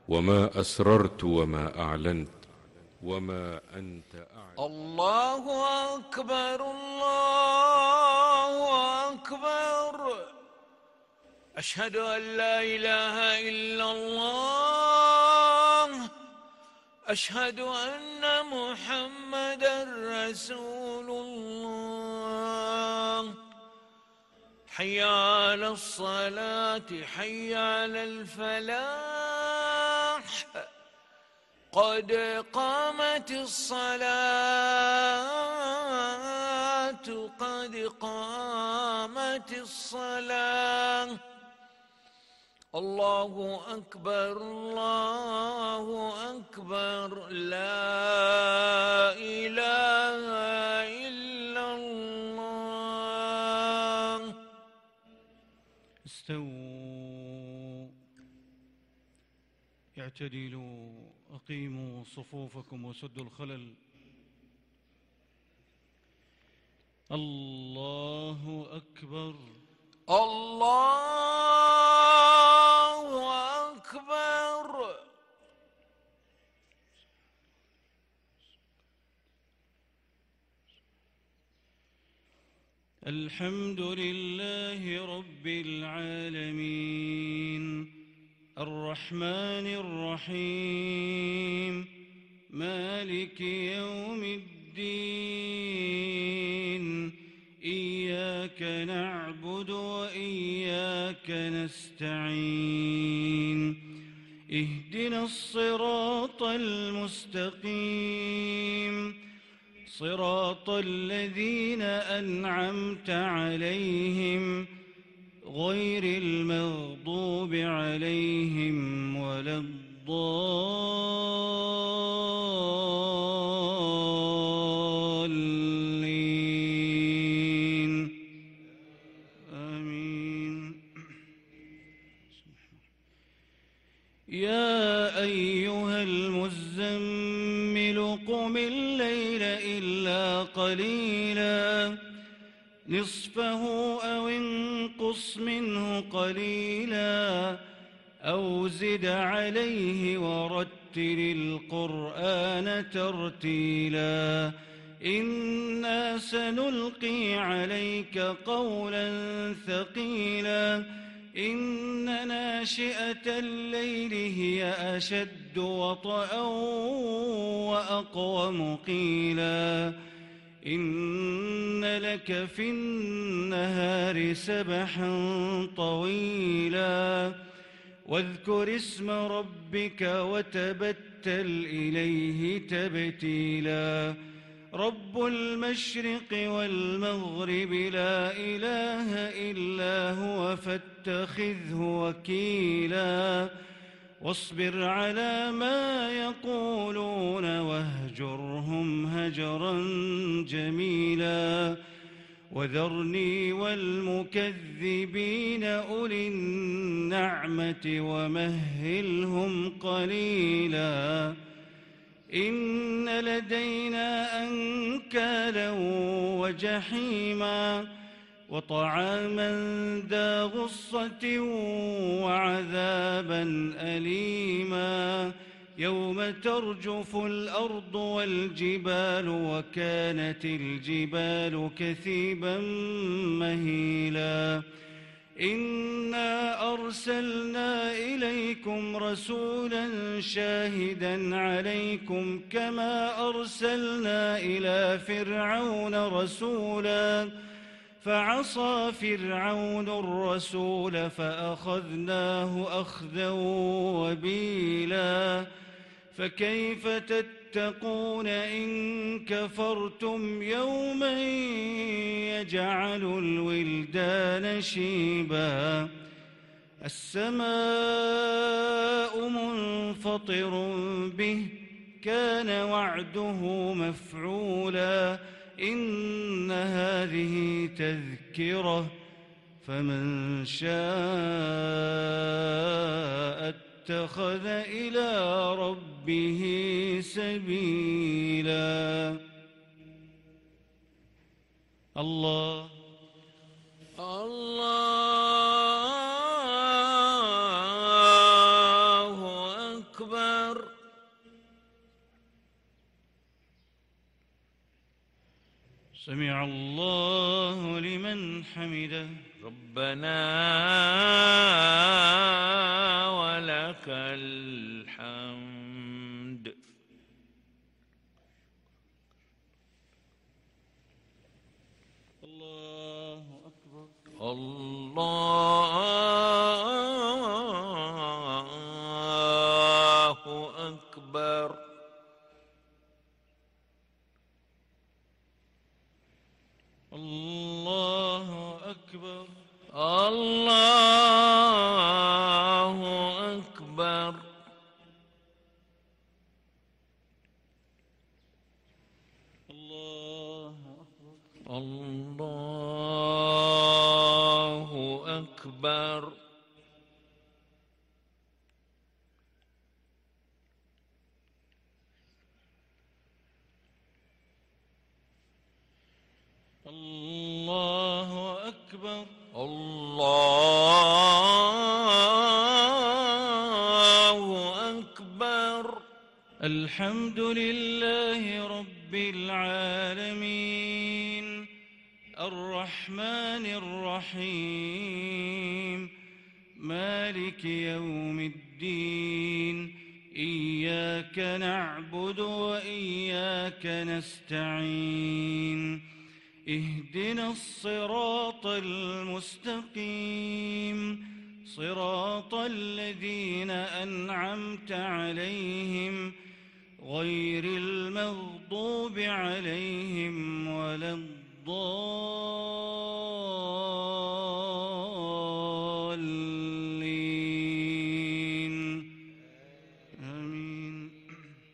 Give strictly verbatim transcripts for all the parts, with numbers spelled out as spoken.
وما أسررت وما أعلنت وما أنت أعلم. الله أكبر الله أكبر. أشهد أن لا إله إلا الله. أشهد أن محمدًا رسول الله. حي على الصلاة حي على الفلاح. قد قامت الصلاة قد قامت الصلاة. الله أكبر الله أكبر. لا إله إلا الله. استووا اعتدلوا أقيموا صفوفكم وسدوا الخلل. الله أكبر الله أكبر. الحمد لله رب العالمين الرحمن الرحيم مالك يوم الدين. إياك نعبد وإياك نستعين. اهدنا الصراط المستقيم صراط الذين أنعمت عليهم غير المغضوب عليهم ولا الضالين. آمين. يا أيها المزمل قم الليل إلا قليلا نصفه أو انقص منه قليلا أو زد عليه ورتل القرآن ترتيلا. إنا سنلقي عليك قولا ثقيلا. إن ناشئة الليل هي أشد وطئا وأقوم قيلا. إن لك في النهار سبحا طويلا. واذكر اسم ربك وتبتل إليه تبتيلا. رب المشرق والمغرب لا إله إلا هو فاتخذه وكيلا. واصبر على ما يقولون واهجرهم هجرا جميلا. وذرني والمكذبين أولي النعمة ومهلهم قليلا. إن لدينا أنكالا وجحيما وطعاما ذا غصة وعذابا أليما. يوم ترجف الأرض والجبال وكانت الجبال كثيبا مهيلا. إنا أرسلنا إليكم رسولا شاهدا عليكم كما أرسلنا إلى فرعون رسولا فعصى فرعون الرسول فأخذناه أخذا وبيلا. فكيف تتقون إن كفرتم يوما يجعل الولدان شيبا. السماء منفطر به كان وعده مفعولا. إن هذه تذكرة فمن شاء اتخذ إلى ربه سبيلا. الله الله أكبر. سمع الله لمن حمده. ربنا ولك الحمد. الله أكبر. الله أكبر. الله أكبر. الله أكبر. الله أكبر. الله أكبر. الله أكبر. الله أكبر. الحمد لله رب العالمين الرحمن الرحيم مالك يوم الدين إياك نعبد وإياك نستعين اهدنا الصراط المستقيم صراط الذين أنعمت عليهم غير المغضوب عليهم ولا الضالين آمين.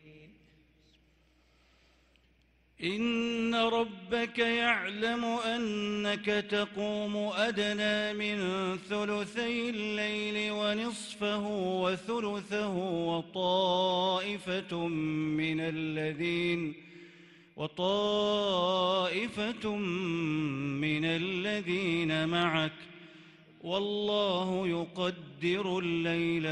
إن ربك يعلم أنك تقوم أدنى من ثلثي الليل ونصفه وثلثه وطائفة من الذين وطائفة من الذين معك والله يقدر الليل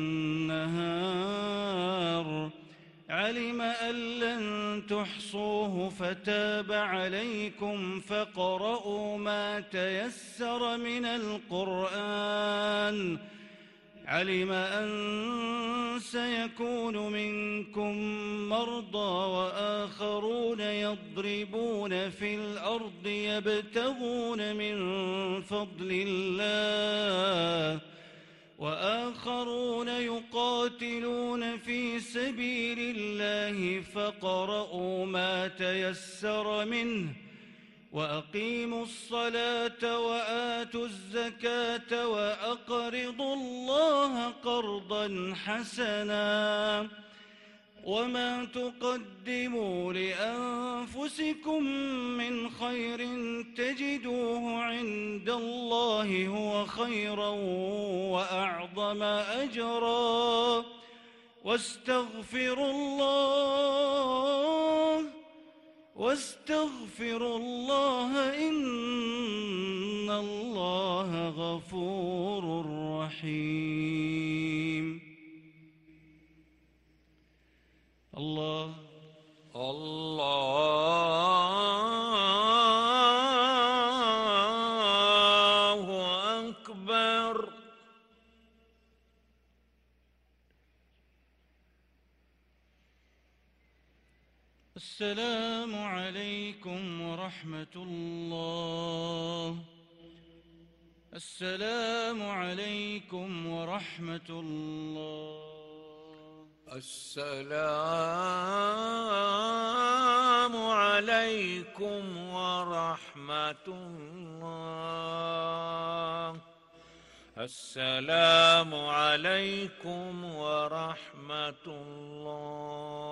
والنهار علم أن لن تحصوه فتاب عليكم فاقرؤوا ما تيسر من القرآن علم أن سيكون منكم مرضى وآخرون يضربون في الأرض يبتغون من فضل الله وآخرون يقاتلون في سبيل الله فاقرؤوا ما تيسر منه وأقيموا الصلاة وآتوا الزكاة وأقرضوا الله قرضا حسنا وما تقدموا لأنفسكم من خير تجدوه عند الله هو خيرا وأعظم أجرا واستغفروا الله واستغفروا الله إن الله غفور رحيم. الله الله أكبر. السلام عليكم ورحمة الله. السلام عليكم ورحمة الله. السلام عليكم ورحمة الله. السلام عليكم ورحمة الله.